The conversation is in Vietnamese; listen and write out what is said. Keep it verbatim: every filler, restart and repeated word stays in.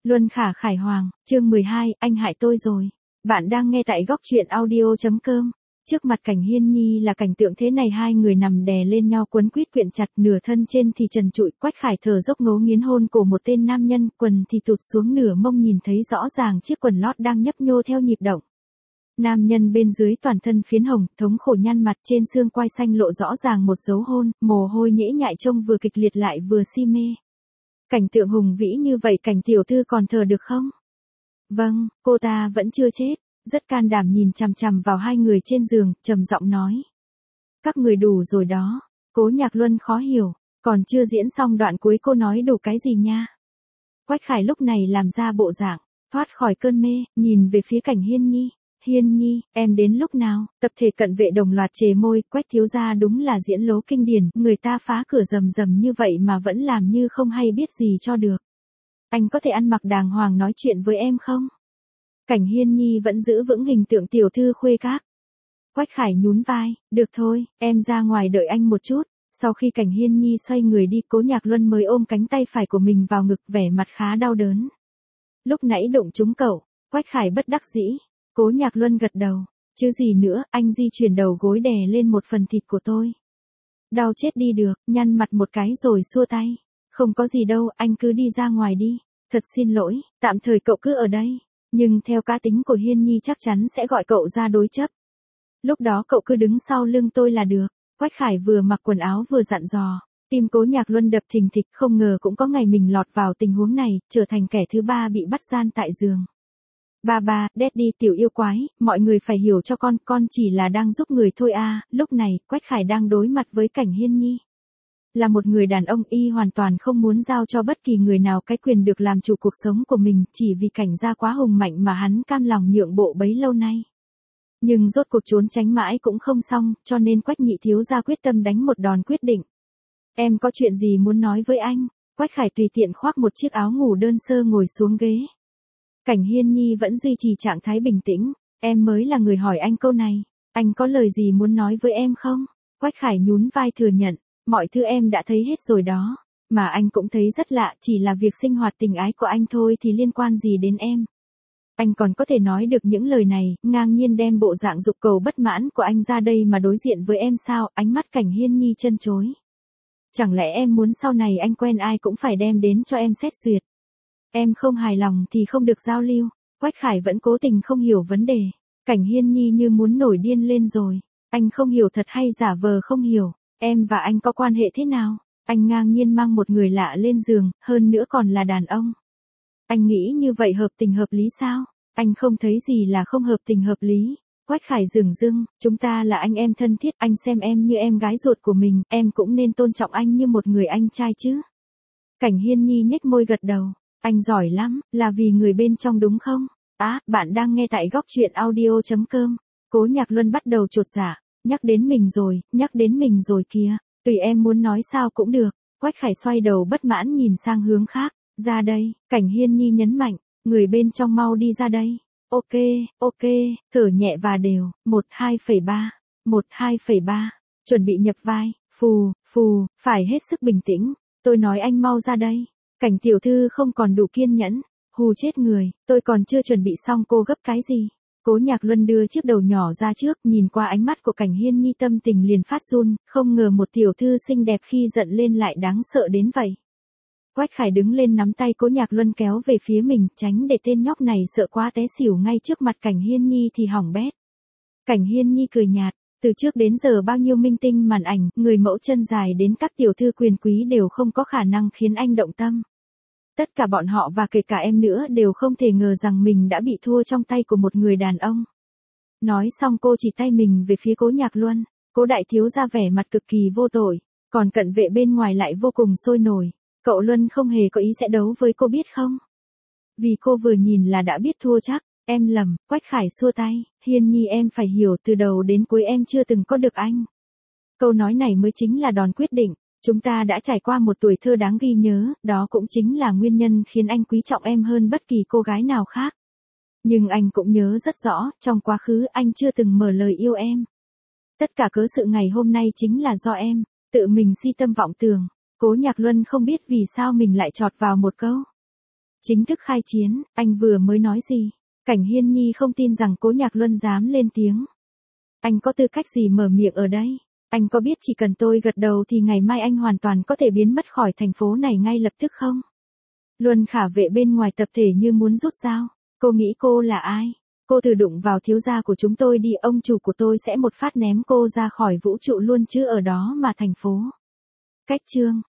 Luân Khả Khải Hoàng, chương mười hai, anh hại tôi rồi. Bạn đang nghe tại góc truyện audio.com. Trước mặt Cảnh Hiên Nhi là cảnh tượng thế này, hai người nằm đè lên nhau quấn quýt quyện chặt, nửa thân trên thì trần trụi, Quách Khải thở dốc ngấu nghiến hôn cổ một tên nam nhân, quần thì tụt xuống nửa mông, nhìn thấy rõ ràng chiếc quần lót đang nhấp nhô theo nhịp động. Nam nhân bên dưới toàn thân phiến hồng, thống khổ nhăn mặt, trên xương quai xanh lộ rõ ràng một dấu hôn, mồ hôi nhễ nhại trông vừa kịch liệt lại vừa si mê. Cảnh tượng hùng vĩ như vậy, Cảnh tiểu thư còn thờ được không? Vâng, cô ta vẫn chưa chết. Rất can đảm nhìn chằm chằm vào hai người trên giường, trầm giọng nói. Các người đủ rồi đó. Cố Nhạc Luân khó hiểu, còn chưa diễn xong đoạn cuối cô nói đủ cái gì nha. Quách Khải lúc này làm ra bộ dạng, thoát khỏi cơn mê, nhìn về phía Cảnh Hiên Nhi. Hiên Nhi, em đến lúc nào? Tập thể cận vệ đồng loạt chề môi, Quách thiếu gia đúng là diễn lố kinh điển, người ta phá cửa rầm rầm như vậy mà vẫn làm như không hay biết gì cho được. Anh có thể ăn mặc đàng hoàng nói chuyện với em không? Cảnh Hiên Nhi vẫn giữ vững hình tượng tiểu thư khuê các. Quách Khải nhún vai, được thôi, em ra ngoài đợi anh một chút. Sau khi Cảnh Hiên Nhi xoay người đi, Cố Nhạc Luân mới ôm cánh tay phải của mình vào ngực, vẻ mặt khá đau đớn. Lúc nãy đụng trúng cậu. Quách Khải bất đắc dĩ. Cố Nhạc Luân gật đầu, chứ gì nữa, anh di chuyển đầu gối đè lên một phần thịt của tôi. Đau chết đi được, nhăn mặt một cái rồi xua tay. Không có gì đâu, anh cứ đi ra ngoài đi. Thật xin lỗi, tạm thời cậu cứ ở đây. Nhưng theo cá tính của Hiên Nhi chắc chắn sẽ gọi cậu ra đối chấp. Lúc đó cậu cứ đứng sau lưng tôi là được. Quách Khải vừa mặc quần áo vừa dặn dò. Tim Cố Nhạc Luân đập thình thịch, không ngờ cũng có ngày mình lọt vào tình huống này, trở thành kẻ thứ ba bị bắt gian tại giường. Ba ba, Daddy tiểu yêu quái, mọi người phải hiểu cho con, con chỉ là đang giúp người thôi à. Lúc này, Quách Khải đang đối mặt với Cảnh Hiên Nhi. Là một người đàn ông, y hoàn toàn không muốn giao cho bất kỳ người nào cái quyền được làm chủ cuộc sống của mình, chỉ vì Cảnh gia quá hùng mạnh mà hắn cam lòng nhượng bộ bấy lâu nay. Nhưng rốt cuộc trốn tránh mãi cũng không xong, cho nên Quách nhị thiếu gia quyết tâm đánh một đòn quyết định. Em có chuyện gì muốn nói với anh? Quách Khải tùy tiện khoác một chiếc áo ngủ đơn sơ ngồi xuống ghế. Cảnh Hiên Nhi vẫn duy trì trạng thái bình tĩnh. Em mới là người hỏi anh câu này. Anh có lời gì muốn nói với em không? Quách Khải nhún vai thừa nhận. Mọi thứ em đã thấy hết rồi đó. Mà anh cũng thấy rất lạ, chỉ là việc sinh hoạt tình ái của anh thôi thì liên quan gì đến em. Anh còn có thể nói được những lời này, ngang nhiên đem bộ dạng dục cầu bất mãn của anh ra đây mà đối diện với em sao? Ánh mắt Cảnh Hiên Nhi chân chối. Chẳng lẽ em muốn sau này anh quen ai cũng phải đem đến cho em xét duyệt? Em không hài lòng thì không được giao lưu. Quách Khải vẫn cố tình không hiểu vấn đề. Cảnh Hiên Nhi như muốn nổi điên lên rồi. Anh không hiểu thật hay giả vờ không hiểu. Em và anh có quan hệ thế nào? Anh ngang nhiên mang một người lạ lên giường, hơn nữa còn là đàn ông. Anh nghĩ như vậy hợp tình hợp lý sao? Anh không thấy gì là không hợp tình hợp lý. Quách Khải dửng dưng, chúng ta là anh em thân thiết, anh xem em như em gái ruột của mình, em cũng nên tôn trọng anh như một người anh trai chứ. Cảnh Hiên Nhi nhếch môi gật đầu. Anh giỏi lắm, là vì người bên trong đúng không? Á, à, bạn đang nghe tại góc truyện audio.com. Cố Nhạc Luân bắt đầu chột dạ. Nhắc đến mình rồi, nhắc đến mình rồi kìa. Tùy em muốn nói sao cũng được. Quách Khải xoay đầu bất mãn nhìn sang hướng khác. Ra đây, Cảnh Hiên Nhi nhấn mạnh. Người bên trong mau đi ra đây. Ok, ok, thở nhẹ và đều. một hai phẩy ba, một hai phẩy ba. Chuẩn bị nhập vai. Phù, phù, phải hết sức bình tĩnh. Tôi nói anh mau ra đây. Cảnh tiểu thư không còn đủ kiên nhẫn. Hù chết người, tôi còn chưa chuẩn bị xong cô gấp cái gì. Cố Nhạc Luân đưa chiếc đầu nhỏ ra trước, nhìn qua ánh mắt của Cảnh Hiên Nhi tâm tình liền phát run, không ngờ một tiểu thư xinh đẹp khi giận lên lại đáng sợ đến vậy. Quách Khải đứng lên nắm tay Cố Nhạc Luân kéo về phía mình, tránh để tên nhóc này sợ quá té xỉu ngay trước mặt Cảnh Hiên Nhi thì hỏng bét. Cảnh Hiên Nhi cười nhạt, từ trước đến giờ bao nhiêu minh tinh màn ảnh, người mẫu chân dài đến các tiểu thư quyền quý đều không có khả năng khiến anh động tâm. Tất cả bọn họ và kể cả em nữa đều không thể ngờ rằng mình đã bị thua trong tay của một người đàn ông. Nói xong cô chỉ tay mình về phía Cố Nhạc Luân. Cố đại thiếu ra vẻ mặt cực kỳ vô tội, còn cận vệ bên ngoài lại vô cùng sôi nổi. Cậu Luân không hề có ý sẽ đấu với cô biết không? Vì cô vừa nhìn là đã biết thua chắc. Em lầm. Quách Khải xua tay. Hiên Nhi em phải hiểu, từ đầu đến cuối em chưa từng có được anh. Câu nói này mới chính là đòn quyết định. Chúng ta đã trải qua một tuổi thơ đáng ghi nhớ, đó cũng chính là nguyên nhân khiến anh quý trọng em hơn bất kỳ cô gái nào khác. Nhưng anh cũng nhớ rất rõ, trong quá khứ anh chưa từng mở lời yêu em. Tất cả cớ sự ngày hôm nay chính là do em, tự mình si tâm vọng tưởng. Cố Nhạc Luân không biết vì sao mình lại chọt vào một câu. Chính thức khai chiến, anh vừa mới nói gì? Cảnh Hiên Nhi không tin rằng Cố Nhạc Luân dám lên tiếng. Anh có tư cách gì mở miệng ở đây? Anh có biết chỉ cần tôi gật đầu thì ngày mai anh hoàn toàn có thể biến mất khỏi thành phố này ngay lập tức không? Luân Khả Vệ bên ngoài tập thể như muốn rút dao. Cô nghĩ cô là ai? Cô thử đụng vào thiếu gia của chúng tôi đi, ông chủ của tôi sẽ một phát ném cô ra khỏi vũ trụ luôn chứ ở đó mà thành phố. Cách chương